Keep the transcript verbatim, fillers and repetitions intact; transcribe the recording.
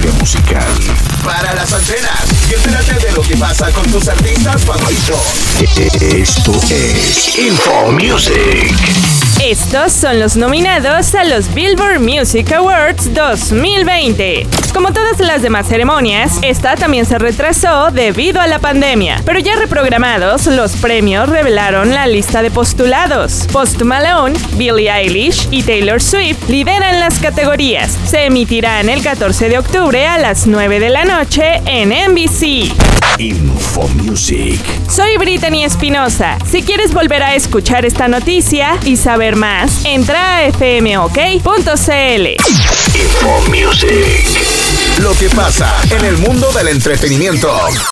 industria musical. Para las antenas y entérate de lo que pasa con tus artistas favoritos. Esto es Info Music. Estos son los nominados a los Billboard Music Awards dos mil veinte. Como todas las demás ceremonias, esta también se retrasó debido a la pandemia, pero ya reprogramados, los premios revelaron la lista de postulados. Post Malone, Billie Eilish y Taylor Swift lideran las categorías. Se emitirán el catorce de octubre a las nueve de la noche en N B C. Info Music. Soy Brittany Espinosa. Si quieres volver a escuchar esta noticia y saber más, entra a f m o k punto c l. Info Music. Lo que pasa en el mundo del entretenimiento.